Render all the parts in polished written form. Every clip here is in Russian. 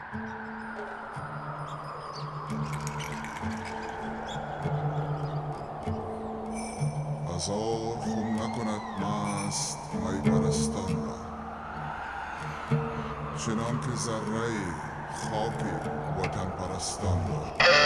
Azoor humnakunat maast mai pärast olla. Šinonki zarrai, hauki, võtan pärast olla.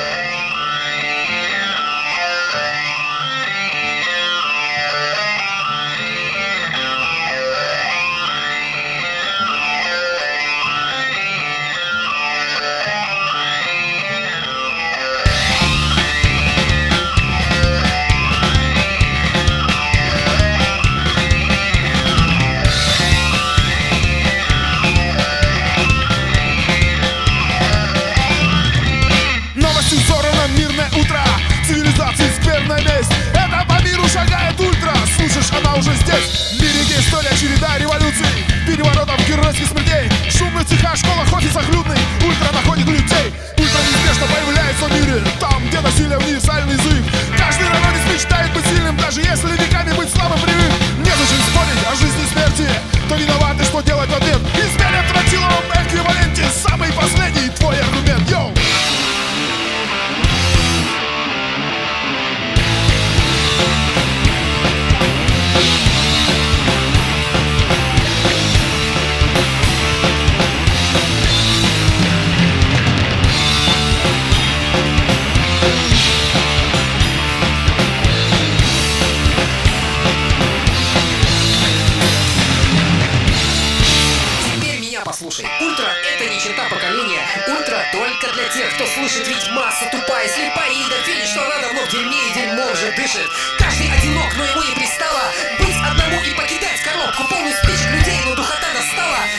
Это по миру шагает ультра. Слышишь, она уже здесь. Лирики, история, череда революций, переворотов, геройских смертей. Шумных цехах, школах, офисах людный. Ультра находит людей. Ультра неизбежно появляется в мире. Там, где насилие универсальный язык. Каждый народец мечтает быть сильным, даже если веками быть слабым привык. Незачем спорить о жизни и смерти. Кто виноват и что делать в ответ? Измерят тротиловом эквиваленте. Самый последний твой аргумент, йоу. Послушай, ультра — это не черта поколения. Ультра только для тех, кто слышит, ведь масса тупая, слепая и дофинит, что она давно в дерьме и дерьмом уже дышит. Каждый одинок, но ему не пристало быть одному и покидать коробку, полную спичек людей, но духота достала.